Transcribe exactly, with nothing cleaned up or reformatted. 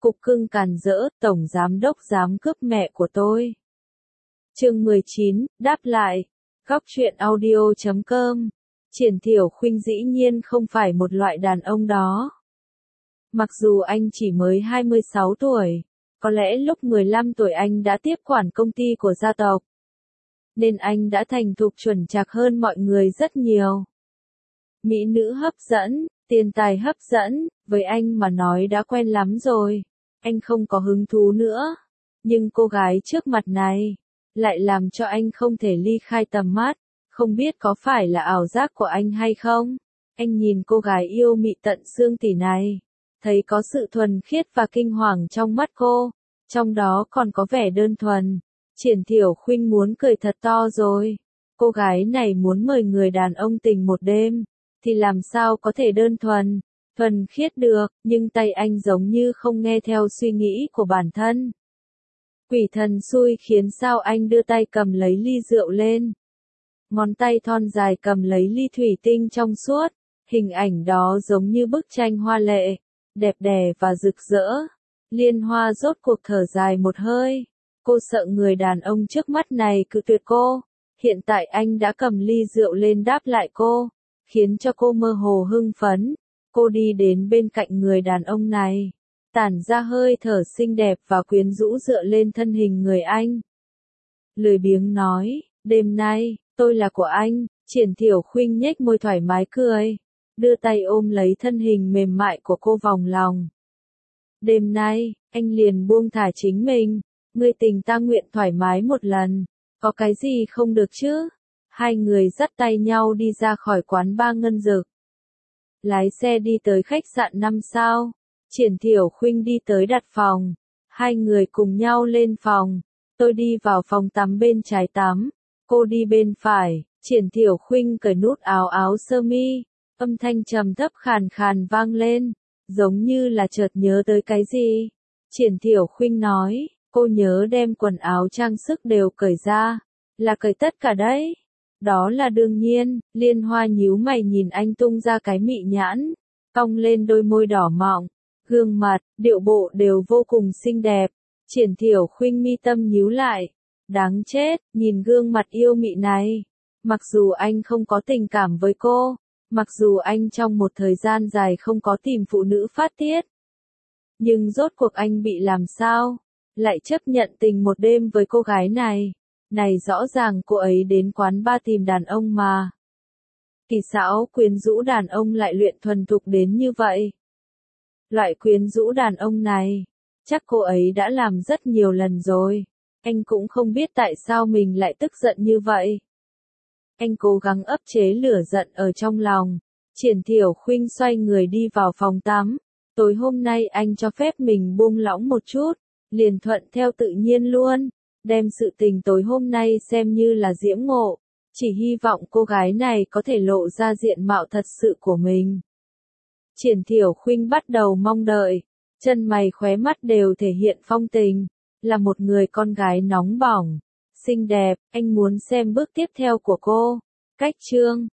Cục cưng càn rỡ, tổng giám đốc dám cướp mẹ của tôi. Chương mười chín, đáp lại. Góc truyện audio chấm com. Triển Thiểu Khuynh dĩ nhiên không phải một loại đàn ông đó. Mặc dù anh chỉ mới hai mươi sáu tuổi, có lẽ lúc mười lăm tuổi anh đã tiếp quản công ty của gia tộc, nên anh đã thành thục chuẩn chạc hơn mọi người rất nhiều. Mỹ nữ hấp dẫn, tiền tài hấp dẫn, với anh mà nói đã quen lắm rồi, anh không có hứng thú nữa. Nhưng cô gái trước mặt này lại làm cho anh không thể ly khai tầm mắt, không biết có phải là ảo giác của anh hay không. Anh nhìn cô gái yêu mị tận xương tỉ này, thấy có sự thuần khiết và kinh hoàng trong mắt cô, trong đó còn có vẻ đơn thuần. Triển Thiểu Khuynh muốn cười thật to rồi. Cô gái này muốn mời người đàn ông tình một đêm, thì làm sao có thể đơn thuần, thuần khiết được, nhưng tay anh giống như không nghe theo suy nghĩ của bản thân. Quỷ thần xui khiến sao anh đưa tay cầm lấy ly rượu lên. Ngón tay thon dài cầm lấy ly thủy tinh trong suốt, hình ảnh đó giống như bức tranh hoa lệ, đẹp đẽ và rực rỡ. Liên Hoa rốt cuộc thở dài một hơi. Cô sợ người đàn ông trước mắt này cự tuyệt cô. Hiện tại anh đã cầm ly rượu lên đáp lại cô, khiến cho cô mơ hồ hưng phấn. Cô đi đến bên cạnh người đàn ông này, tản ra hơi thở xinh đẹp và quyến rũ dựa lên thân hình người anh. Lười biếng nói, đêm nay, tôi là của anh. Triển Thiểu Khuynh nhếch môi thoải mái cười, đưa tay ôm lấy thân hình mềm mại của cô vòng lòng. Đêm nay, anh liền buông thả chính mình, ngươi tình ta nguyện thoải mái một lần, có cái gì không được chứ? Hai người dắt tay nhau đi ra khỏi quán ba Ngân Dực. Lái xe đi tới khách sạn năm sao. Triển Thiểu Khuynh đi tới đặt phòng. Hai người cùng nhau lên phòng. Tôi đi vào phòng tắm bên trái tắm. Cô đi bên phải. Triển Thiểu Khuynh cởi nút áo áo sơ mi. Âm thanh trầm thấp khàn khàn vang lên, giống như là chợt nhớ tới cái gì. Triển Thiểu Khuynh nói, cô nhớ đem quần áo trang sức đều cởi ra. Là cởi tất cả đấy. Đó là đương nhiên. Liên Hoa nhíu mày nhìn anh tung ra cái mị nhãn, cong lên đôi môi đỏ mọng, gương mặt, điệu bộ đều vô cùng xinh đẹp. Triển Thiểu Khuynh mi tâm nhíu lại, đáng chết, nhìn gương mặt yêu mị này. Mặc dù anh không có tình cảm với cô, mặc dù anh trong một thời gian dài không có tìm phụ nữ phát tiết, nhưng rốt cuộc anh bị làm sao, lại chấp nhận tình một đêm với cô gái này. Này rõ ràng cô ấy đến quán ba tìm đàn ông mà. Kỳ xảo quyến rũ đàn ông lại luyện thuần thục đến như vậy. Loại quyến rũ đàn ông này, chắc cô ấy đã làm rất nhiều lần rồi. Anh cũng không biết tại sao mình lại tức giận như vậy. Anh cố gắng ấp chế lửa giận ở trong lòng. Triển Thiểu Khuynh xoay người đi vào phòng tắm. Tối hôm nay anh cho phép mình buông lỏng một chút, liền thuận theo tự nhiên luôn. Đem sự tình tối hôm nay xem như là diễm ngộ, chỉ hy vọng cô gái này có thể lộ ra diện mạo thật sự của mình. Triển Thiểu Khuynh bắt đầu mong đợi, chân mày khóe mắt đều thể hiện phong tình, là một người con gái nóng bỏng, xinh đẹp. Anh muốn xem bước tiếp theo của cô. Cách chương